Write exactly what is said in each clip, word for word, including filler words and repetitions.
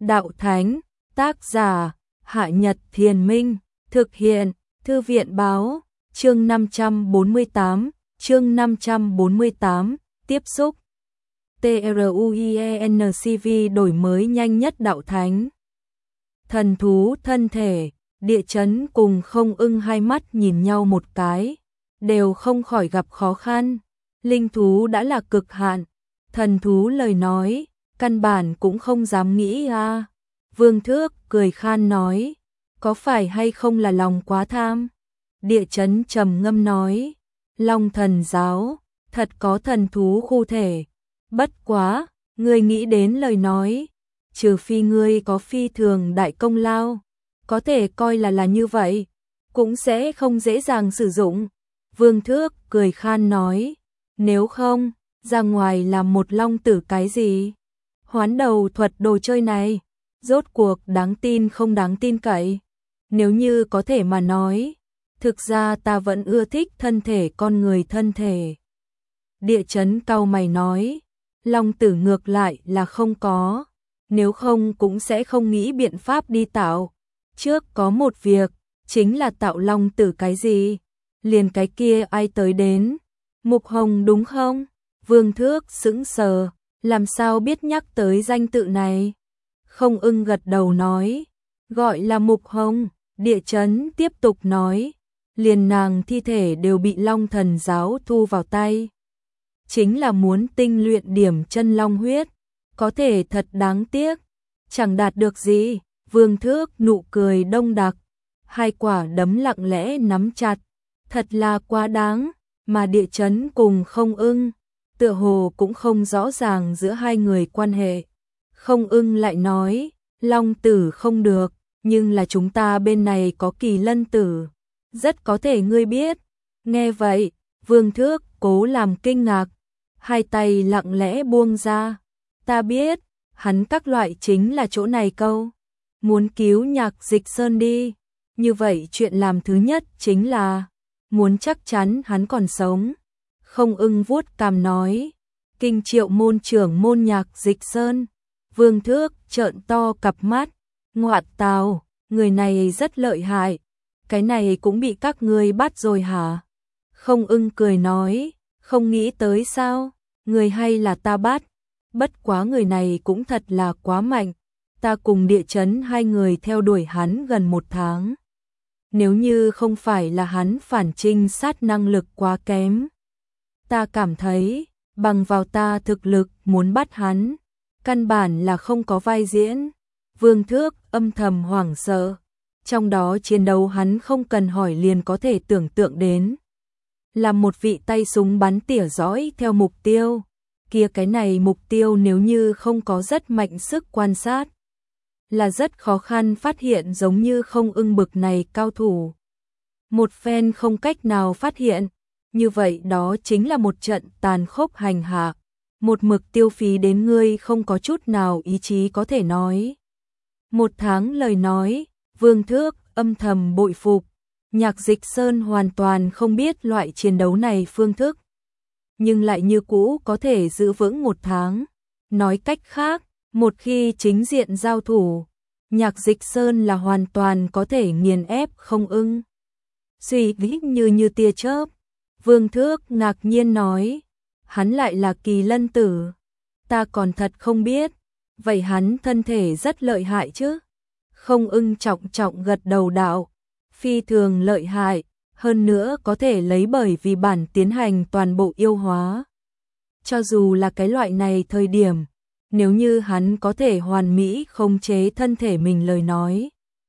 Đạo Thánh, tác giả, Hạ Nhật Thiền Minh, thực hiện, Thư viện Báo, chương năm trăm bốn mươi tám, chương năm trăm bốn mươi tám, tiếp xúc. TRUIENCV đổi mới nhanh nhất Đạo Thánh. Thần thú thân thể, Địa Chấn cùng Không Ưng hai mắt nhìn nhau một cái, đều không khỏi gặp khó khăn. Linh thú đã là cực hạn, thần thú lời nói, căn bản cũng không dám nghĩ a. À. Vương Thước cười khan nói, có phải hay không là lòng quá tham? Địa Chấn trầm ngâm nói, Long Thần Giáo, thật có thần thú khu thể. Bất quá, ngươi nghĩ đến lời nói, trừ phi ngươi có phi thường đại công lao, có thể coi là là như vậy, cũng sẽ không dễ dàng sử dụng. Vương Thước cười khan nói, nếu không, ra ngoài làm một long tử cái gì? Hoán đầu thuật đồ chơi này, rốt cuộc đáng tin không đáng tin cậy. Nếu như có thể mà nói, thực ra ta vẫn ưa thích thân thể con người thân thể. Địa Chấn cau mày nói, long tử ngược lại là không có, nếu không cũng sẽ không nghĩ biện pháp đi tạo. Trước có một việc, chính là tạo long tử cái gì? Liền cái kia ai tới đến? Mục Hồng đúng không? Vương Thước sững sờ, làm sao biết nhắc tới danh tự này? Không Ưng gật đầu nói, gọi là Mục Hồng. Địa Chấn tiếp tục nói, liền nàng thi thể đều bị Long Thần Giáo thu vào tay. Chính là muốn tinh luyện điểm chân long huyết, có thể thật đáng tiếc, chẳng đạt được gì. Vương Thước nụ cười đông đặc, hai quả đấm lặng lẽ nắm chặt, thật là quá đáng. Mà Địa Chấn cùng Không Ưng, tựa hồ cũng không rõ ràng giữa hai người quan hệ. Không Ưng lại nói, long tử không được, nhưng là chúng ta bên này có Kỳ Lân tử, rất có thể ngươi biết. Nghe vậy, Vương Thước cố làm kinh ngạc, hai tay lặng lẽ buông ra. Ta biết, hắn các loại chính là chỗ này câu. Muốn cứu Nhạc Dịch Sơn đi, như vậy chuyện làm thứ nhất chính là muốn chắc chắn hắn còn sống. Không Ưng vuốt cằm nói, Kinh Triệu môn trưởng môn Nhạc Dịch Sơn. Vương Thước trợn to cặp mắt, ngoạn tào, người này rất lợi hại, cái này cũng bị các ngươi bắt rồi hả? Không Ưng cười nói, không nghĩ tới sao, người hay là ta bắt, bất quá người này cũng thật là quá mạnh, ta cùng Địa Chấn hai người theo đuổi hắn gần một tháng. Nếu như không phải là hắn phản trinh sát năng lực quá kém, ta cảm thấy, bằng vào ta thực lực muốn bắt hắn, căn bản là không có vai diễn. Vương Thước âm thầm hoảng sợ, trong đó chiến đấu hắn không cần hỏi liền có thể tưởng tượng đến. Là một vị tay súng bắn tỉa dõi theo mục tiêu, kia cái này mục tiêu nếu như không có rất mạnh sức quan sát, là rất khó khăn phát hiện giống như Không Ưng bực này cao thủ. Một phen không cách nào phát hiện, như vậy đó chính là một trận tàn khốc hành hạ, một mực tiêu phí đến ngươi không có chút nào ý chí có thể nói. Một tháng lời nói, Vương Thước âm thầm bội phục, Nhạc Dịch Sơn hoàn toàn không biết loại chiến đấu này phương thức, nhưng lại như cũ có thể giữ vững một tháng. Nói cách khác, một khi chính diện giao thủ, Nhạc Dịch Sơn là hoàn toàn có thể nghiền ép Không Ưng. Suy nghĩ như như tia chớp, Vương Thước ngạc nhiên nói, hắn lại là Kỳ Lân tử, ta còn thật không biết, vậy hắn thân thể rất lợi hại chứ? Không Ưng trọng trọng gật đầu đạo, phi thường lợi hại, hơn nữa có thể lấy bởi vì bản tiến hành toàn bộ yêu hóa. Cho dù là cái loại này thời điểm, nếu như hắn có thể hoàn mỹ khống chế thân thể mình lời nói,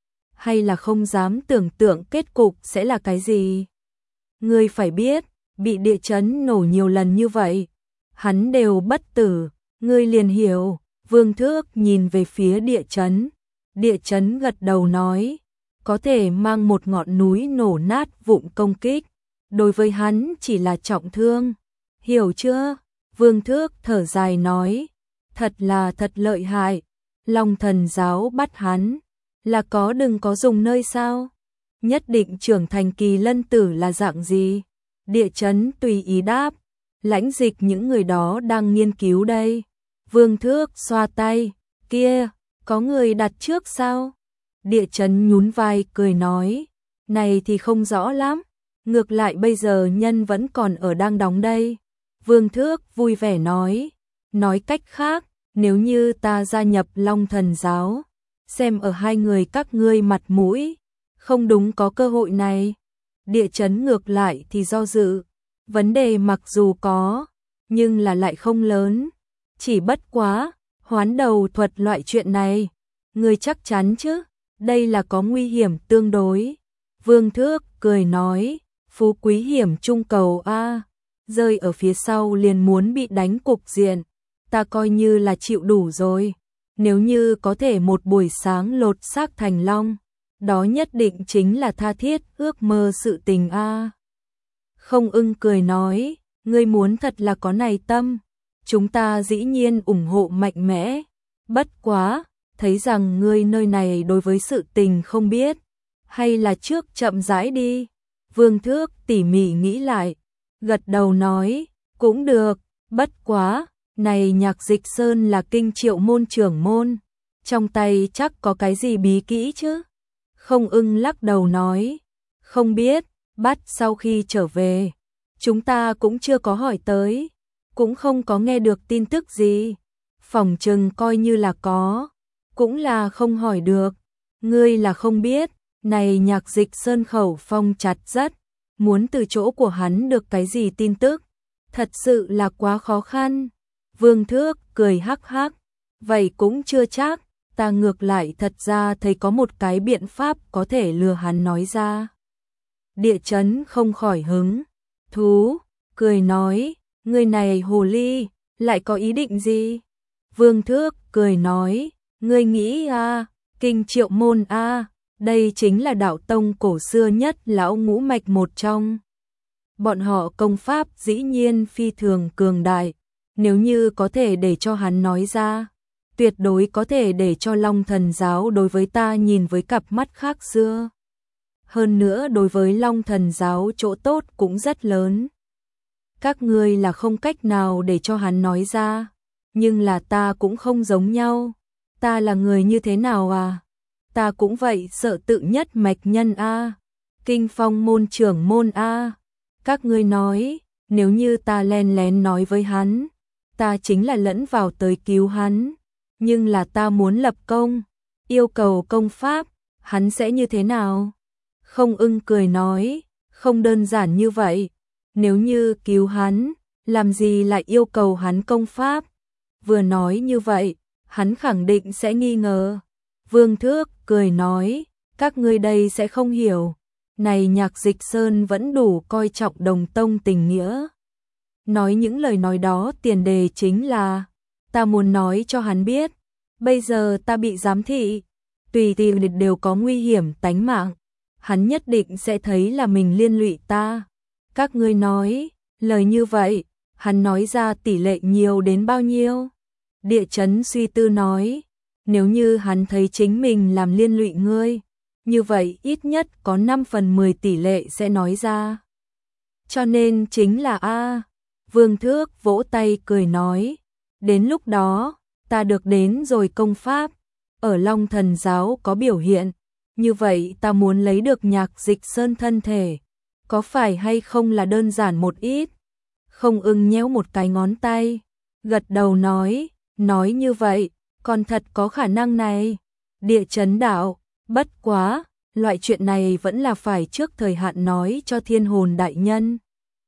hay là không dám tưởng tượng kết cục sẽ là cái gì. Ngươi phải biết, bị Địa Chấn nổ nhiều lần như vậy, hắn đều bất tử, ngươi liền hiểu. Vương Thước nhìn về phía Địa Chấn, Địa Chấn gật đầu nói, có thể mang một ngọn núi nổ nát vụn công kích, đối với hắn chỉ là trọng thương, hiểu chưa? Vương Thước thở dài nói, thật là thật lợi hại, Long Thần Giáo bắt hắn, là có đừng có dùng nơi sao? Nhất định trưởng thành Kỳ Lân tử là dạng gì? Địa Chấn tùy ý đáp, lãnh dịch những người đó đang nghiên cứu đây. Vương Thước xoa tay, kia, Có người đặt trước sao? Địa chấn nhún vai cười nói, này thì không rõ lắm, ngược lại bây giờ nhân vẫn còn ở đang đóng đây. Vương Thước vui vẻ nói, nói cách khác, nếu như ta gia nhập Long Thần giáo, xem ở hai người các ngươi mặt mũi, không đúng có cơ hội này. Địa chấn ngược lại thì do dự, vấn đề mặc dù có, nhưng là lại không lớn, chỉ bất quá, hoán đầu thuật loại chuyện này, ngươi chắc chắn chứ, đây là có nguy hiểm tương đối. Vương Thước cười nói, phú quý hiểm trung cầu a, rơi ở phía sau liền muốn bị đánh cục diện, ta coi như là chịu đủ rồi, nếu như có thể một buổi sáng lột xác thành long, đó nhất định chính là tha thiết ước mơ sự tình a. Không Ưng cười nói, ngươi muốn thật là có này tâm, chúng ta dĩ nhiên ủng hộ mạnh mẽ, bất quá, thấy rằng ngươi nơi này đối với sự tình không biết, hay là trước chậm rãi đi. Vương Thước tỉ mỉ nghĩ lại, gật đầu nói, cũng được, bất quá, này Nhạc Dịch Sơn là kinh triệu môn trưởng môn, trong tay chắc có cái gì bí kỹ chứ? Không Ưng lắc đầu nói, không biết, bắt sau khi trở về, chúng ta cũng chưa có hỏi tới, cũng không có nghe được tin tức gì, phỏng chừng coi như là có, cũng là không hỏi được, ngươi là không biết, này Nhạc Dịch Sơn khẩu phong chặt rất, muốn từ chỗ của hắn được cái gì tin tức, thật sự là quá khó khăn. Vương Thước cười hắc hắc, vậy cũng chưa chắc, ta ngược lại thật ra thấy có một cái biện pháp có thể lừa hắn nói ra. Địa chấn không khỏi hứng thú, cười nói, người này hồ ly, lại có ý định gì? Vương Thước cười nói, ngươi nghĩ a, kinh triệu môn a, đây chính là đạo tông cổ xưa nhất lão ngũ mạch một trong. Bọn họ công pháp dĩ nhiên phi thường cường đại, nếu như có thể để cho hắn nói ra, tuyệt đối có thể để cho Long Thần giáo đối với ta nhìn với cặp mắt khác xưa. Hơn nữa đối với Long Thần giáo chỗ tốt cũng rất lớn. Các ngươi là không cách nào để cho hắn nói ra, nhưng là ta cũng không giống nhau. Ta là người như thế nào à? Ta cũng vậy, sợ tự nhất mạch nhân a, kinh phong môn trưởng môn a. Các ngươi nói, nếu như ta len lén nói với hắn, ta chính là lẫn vào tới cứu hắn, nhưng là ta muốn lập công, yêu cầu công pháp, hắn sẽ như thế nào? Không Ưng cười nói, không đơn giản như vậy, nếu như cứu hắn, làm gì lại yêu cầu hắn công pháp? Vừa nói như vậy, hắn khẳng định sẽ nghi ngờ. Vương Thước cười nói, các ngươi đây sẽ không hiểu, này Nhạc Dịch Sơn vẫn đủ coi trọng đồng tông tình nghĩa. Nói những lời nói đó tiền đề chính là, ta muốn nói cho hắn biết, bây giờ ta bị giám thị, tùy tiện đều có nguy hiểm tánh mạng, hắn nhất định sẽ thấy là mình liên lụy ta. Các ngươi nói, lời như vậy, hắn nói ra tỷ lệ nhiều đến bao nhiêu? Địa chấn suy tư nói, nếu như hắn thấy chính mình làm liên lụy ngươi, như vậy ít nhất có năm phần mười tỷ lệ sẽ nói ra. Cho nên chính là A. Vương Thước vỗ tay cười nói, đến lúc đó, ta được đến rồi công pháp, ở Long Thần giáo có biểu hiện, như vậy ta muốn lấy được Nhạc Dịch Sơn thân thể, có phải hay không là đơn giản một ít? Không Ưng nhéo một cái ngón tay, gật đầu nói, nói như vậy, còn thật có khả năng này. Địa chấn đạo, bất quá, loại chuyện này vẫn là phải trước thời hạn nói cho Thiên Hồn đại nhân.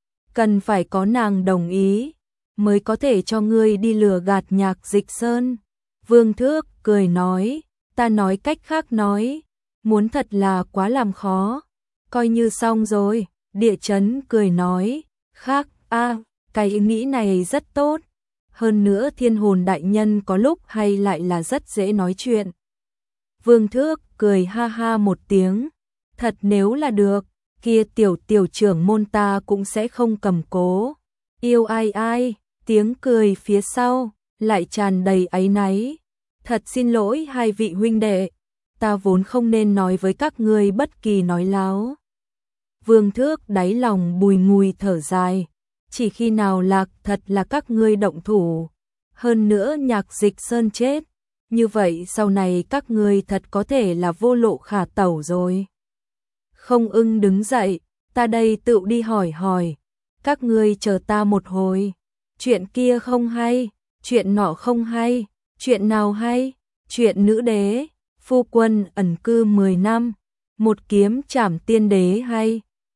Cần phải có nàng đồng ý, mới có thể cho ngươi đi lừa gạt Nhạc Dịch Sơn. Vương Thước cười nói, ta nói cách khác nói, muốn thật là quá làm khó, coi như xong rồi. Địa chấn cười nói, khác, a, cái ý nghĩ này rất tốt. Hơn nữa Thiên Hồn đại nhân có lúc hay lại là rất dễ nói chuyện. Vương Thước cười ha ha một tiếng, thật nếu là được, kia tiểu tiểu trưởng môn ta cũng sẽ không cầm cố. Yêu ai ai, tiếng cười phía sau, lại tràn đầy áy náy. Thật xin lỗi hai vị huynh đệ, ta vốn không nên nói với các ngươi bất kỳ nói láo. Vương Thước đáy lòng bùi ngùi thở dài, chỉ khi nào lạc thật là các ngươi động thủ. Hơn nữa Nhạc Dịch Sơn chết, như vậy sau này các ngươi thật có thể là vô lộ khả tẩu rồi. Không Ưng đứng dậy, ta đây tự đi hỏi hỏi, các ngươi chờ ta một hồi, chuyện kia không hay, chuyện nọ không hay, chuyện nào hay, chuyện nữ đế, phu quân ẩn cư mười năm, một kiếm trảm tiên đế hay,